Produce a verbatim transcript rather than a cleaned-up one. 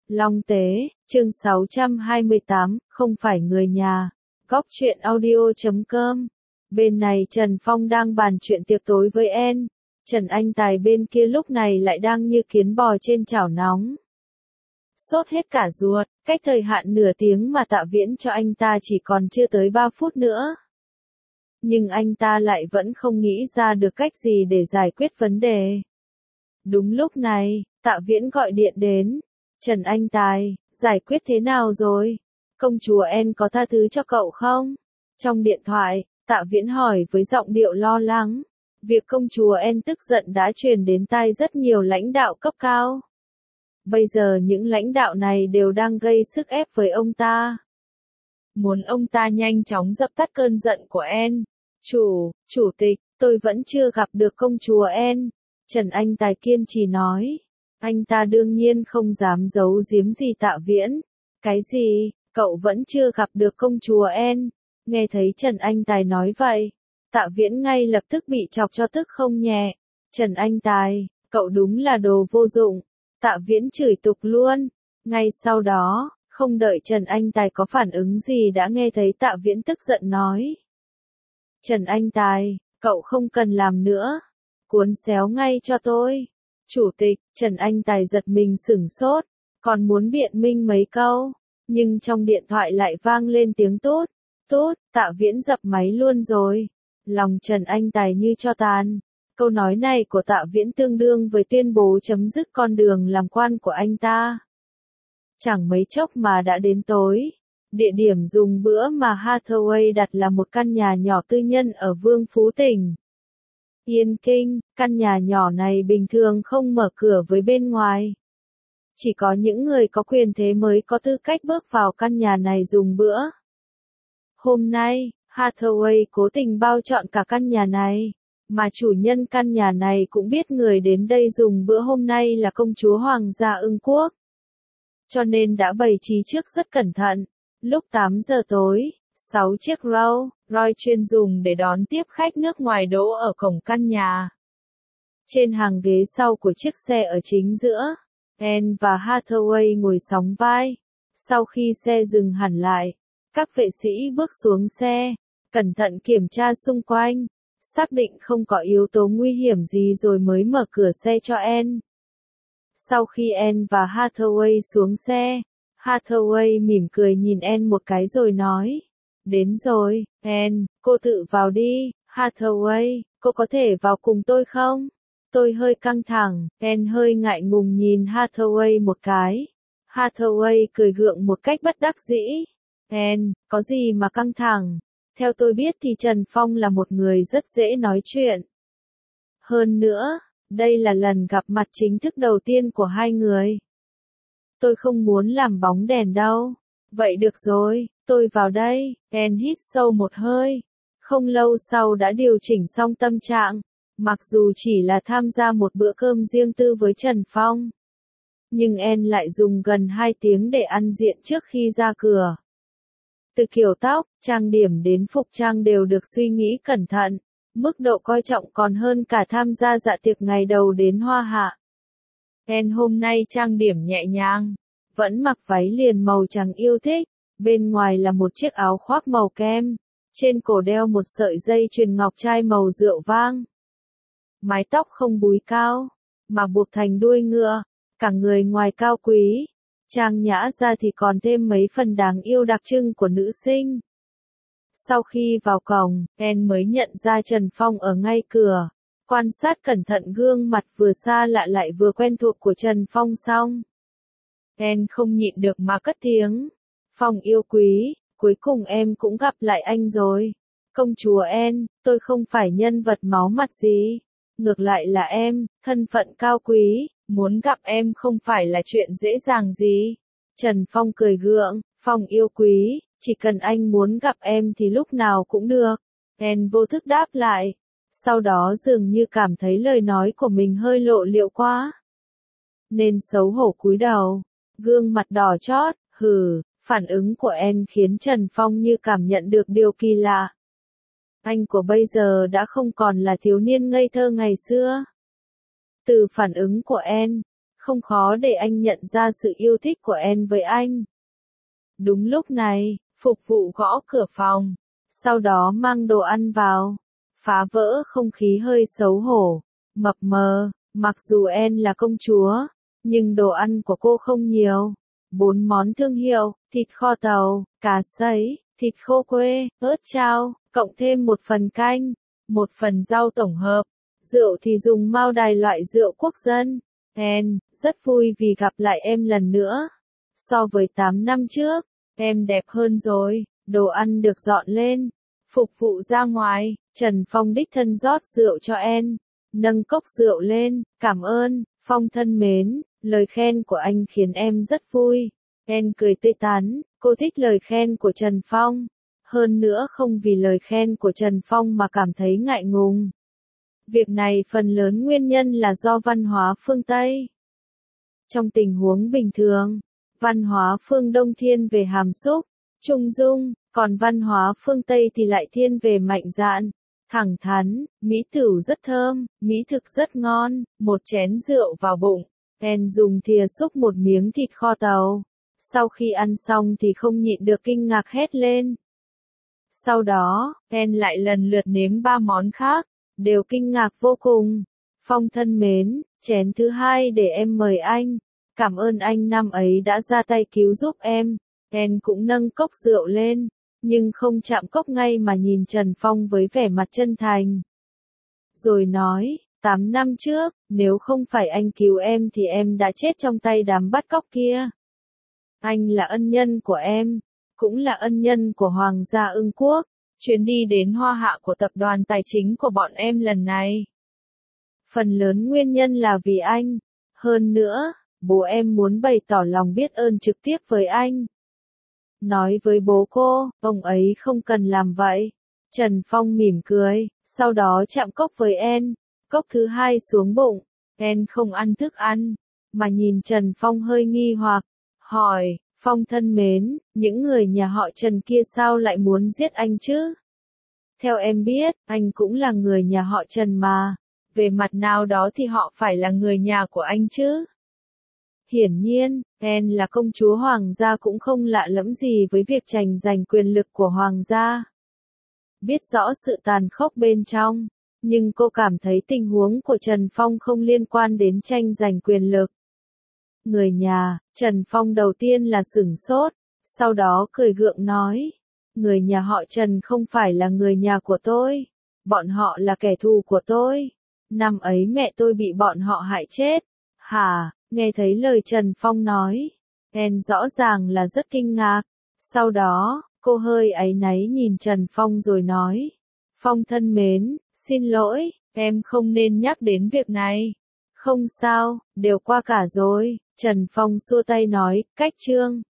Long Tế, chương sáu trăm hai mươi tám, không phải người nhà. Góc truyện audio chấm com. Bên này Trần Phong đang bàn chuyện tiệc tối với En. Trần Anh Tài bên kia lúc này lại đang như kiến bò trên chảo nóng. Sốt hết cả ruột, cách thời hạn nửa tiếng mà Tạ Viễn cho anh ta chỉ còn chưa tới ba phút nữa. Nhưng anh ta lại vẫn không nghĩ ra được cách gì để giải quyết vấn đề. Đúng lúc này, Tạ Viễn gọi điện đến. Trần Anh Tài, giải quyết thế nào rồi? Công chúa En có tha thứ cho cậu không? Trong điện thoại, Tạ Viễn hỏi với giọng điệu lo lắng. Việc công chúa En tức giận đã truyền đến tai rất nhiều lãnh đạo cấp cao. Bây giờ những lãnh đạo này đều đang gây sức ép với ông ta. Muốn ông ta nhanh chóng dập tắt cơn giận của En. Chủ, chủ tịch, tôi vẫn chưa gặp được công chúa En. Trần Anh Tài kiên trì nói. Anh ta đương nhiên không dám giấu giếm gì Tạ Viễn. Cái gì, cậu vẫn chưa gặp được công chúa En? Nghe thấy Trần Anh Tài nói vậy, Tạ Viễn ngay lập tức bị chọc cho tức không nhẹ. Trần Anh Tài, cậu đúng là đồ vô dụng. Tạ Viễn chửi tục luôn. Ngay sau đó, không đợi Trần Anh Tài có phản ứng gì đã nghe thấy Tạ Viễn tức giận nói. Trần Anh Tài, cậu không cần làm nữa. Cuốn xéo ngay cho tôi. Chủ tịch, Trần Anh Tài giật mình sửng sốt, còn muốn biện minh mấy câu, nhưng trong điện thoại lại vang lên tiếng tút, tút, Tạ Viễn dập máy luôn rồi. Lòng Trần Anh Tài như tro tàn. Câu nói này của Tạ Viễn tương đương với tuyên bố chấm dứt con đường làm quan của anh ta. Chẳng mấy chốc mà đã đến tối. Địa điểm dùng bữa mà Hathaway đặt là một căn nhà nhỏ tư nhân ở Vương Phú tỉnh Yên Kinh. Căn nhà nhỏ này bình thường không mở cửa với bên ngoài. Chỉ có những người có quyền thế mới có tư cách bước vào căn nhà này dùng bữa. Hôm nay, Hathaway cố tình bao trọn cả căn nhà này, mà chủ nhân căn nhà này cũng biết người đến đây dùng bữa hôm nay là công chúa Hoàng gia Ưng Quốc. Cho nên đã bày trí trước rất cẩn thận. Lúc tám giờ tối, sáu chiếc Rolls Royce chuyên dùng để đón tiếp khách nước ngoài đỗ ở cổng căn nhà. Trên hàng ghế sau của chiếc xe ở chính giữa, En và Hathaway ngồi sóng vai. Sau khi xe dừng hẳn lại, các vệ sĩ bước xuống xe, cẩn thận kiểm tra xung quanh, xác định không có yếu tố nguy hiểm gì rồi mới mở cửa xe cho En. Sau khi En và Hathaway xuống xe, Hathaway mỉm cười nhìn En một cái rồi nói. Đến rồi, En, cô tự vào đi. Hathaway, cô có thể vào cùng tôi không? Tôi hơi căng thẳng. En hơi ngại ngùng nhìn Hathaway một cái. Hathaway cười gượng một cách bất đắc dĩ. En, có gì mà căng thẳng? Theo tôi biết thì Trần Phong là một người rất dễ nói chuyện. Hơn nữa, đây là lần gặp mặt chính thức đầu tiên của hai người. Tôi không muốn làm bóng đèn đâu. Vậy được rồi, tôi vào đây. En hít sâu một hơi. Không lâu sau đã điều chỉnh xong tâm trạng. Mặc dù chỉ là tham gia một bữa cơm riêng tư với Trần Phong, nhưng En lại dùng gần hai tiếng để ăn diện trước khi ra cửa. Từ kiểu tóc, trang điểm đến phục trang đều được suy nghĩ cẩn thận. Mức độ coi trọng còn hơn cả tham gia dạ tiệc ngày đầu đến Hoa Hạ. En hôm nay trang điểm nhẹ nhàng, vẫn mặc váy liền màu trắng yêu thích, bên ngoài là một chiếc áo khoác màu kem, trên cổ đeo một sợi dây chuyền ngọc trai màu rượu vang. Mái tóc không búi cao, mà buộc thành đuôi ngựa, cả người ngoài cao quý, trang nhã ra thì còn thêm mấy phần đáng yêu đặc trưng của nữ sinh. Sau khi vào cổng, En mới nhận ra Trần Phong ở ngay cửa. Quan sát cẩn thận gương mặt vừa xa lạ lại vừa quen thuộc của Trần Phong xong, En không nhịn được mà cất tiếng. Phong yêu quý, cuối cùng em cũng gặp lại anh rồi. Công chúa En, tôi không phải nhân vật máu mặt gì. Ngược lại là em, thân phận cao quý, muốn gặp em không phải là chuyện dễ dàng gì. Trần Phong cười gượng, Phong yêu quý, chỉ cần anh muốn gặp em thì lúc nào cũng được. En vô thức đáp lại. Sau đó dường như cảm thấy lời nói của mình hơi lộ liễu quá, nên xấu hổ cúi đầu, gương mặt đỏ chót, hừ. Phản ứng của En khiến Trần Phong như cảm nhận được điều kỳ lạ. Anh của bây giờ đã không còn là thiếu niên ngây thơ ngày xưa. Từ phản ứng của En, Không khó để anh nhận ra sự yêu thích của Anne với anh. Đúng lúc này, phục vụ gõ cửa phòng, sau đó mang đồ ăn vào, phá vỡ không khí hơi xấu hổ, mập mờ. Mặc dù Anne là công chúa, nhưng đồ ăn của cô không nhiều. Bốn món thương hiệu, thịt kho tàu, cá sấy, thịt khô quê, ớt chao, cộng thêm một phần canh, một phần rau tổng hợp. Rượu thì dùng Mao Đài loại rượu quốc dân. Anne, rất vui vì gặp lại em lần nữa. So với tám năm trước, em đẹp hơn rồi. Đồ ăn được dọn lên. Phục vụ ra ngoài, Trần Phong đích thân rót rượu cho Anne. Nâng cốc rượu lên, cảm ơn, Phong thân mến, lời khen của anh khiến em rất vui. Anne cười tươi tắn, cô thích lời khen của Trần Phong. Hơn nữa không vì lời khen của Trần Phong mà cảm thấy ngại ngùng. Việc này phần lớn nguyên nhân là do văn hóa phương Tây. Trong tình huống bình thường, văn hóa phương Đông thiên về hàm xúc, trung dung, còn văn hóa phương Tây thì lại thiên về mạnh dạn, thẳng thắn. Mỹ tửu rất thơm, mỹ thực rất ngon, một chén rượu vào bụng. Anne dùng thìa xúc một miếng thịt kho tàu. Sau khi ăn xong thì không nhịn được kinh ngạc hét lên. Sau đó, Anne lại lần lượt nếm ba món khác, đều kinh ngạc vô cùng. Phong thân mến, chén thứ hai để em mời anh. Cảm ơn anh năm ấy đã ra tay cứu giúp em. Anne cũng nâng cốc rượu lên, nhưng không chạm cốc ngay mà nhìn Trần Phong với vẻ mặt chân thành. Rồi nói, tám năm trước, nếu không phải anh cứu em thì em đã chết trong tay đám bắt cóc kia. Anh là ân nhân của em, cũng là ân nhân của Hoàng gia Ưng Quốc. Chuyến đi đến Hoa Hạ của tập đoàn tài chính của bọn em lần này, phần lớn nguyên nhân là vì anh. Hơn nữa, bố em muốn bày tỏ lòng biết ơn trực tiếp với anh. Nói với bố cô, ông ấy không cần làm vậy. Trần Phong mỉm cười, sau đó chạm cốc với Anne. Cốc thứ hai xuống bụng. Anne không ăn thức ăn, mà nhìn Trần Phong hơi nghi hoặc, hỏi, Phong thân mến, những người nhà họ Trần kia sao lại muốn giết anh chứ? Theo em biết, anh cũng là người nhà họ Trần mà. Về mặt nào đó thì họ phải là người nhà của anh chứ? Hiển nhiên, Anne là công chúa Hoàng gia cũng không lạ lẫm gì với việc tranh giành quyền lực của Hoàng gia. Biết rõ sự tàn khốc bên trong, nhưng cô cảm thấy tình huống của Trần Phong không liên quan đến tranh giành quyền lực. Người nhà, Trần Phong đầu tiên là sửng sốt, sau đó cười gượng nói. Người nhà họ Trần không phải là người nhà của tôi. Bọn họ là kẻ thù của tôi. Năm ấy mẹ tôi bị bọn họ hại chết. Hả? Nghe thấy lời Trần Phong nói, Anne rõ ràng là rất kinh ngạc. Sau đó, cô hơi áy náy nhìn Trần Phong rồi nói. Phong thân mến, xin lỗi, em không nên nhắc đến việc này. Không sao, đều qua cả rồi. Trần Phong xua tay nói, cách chương.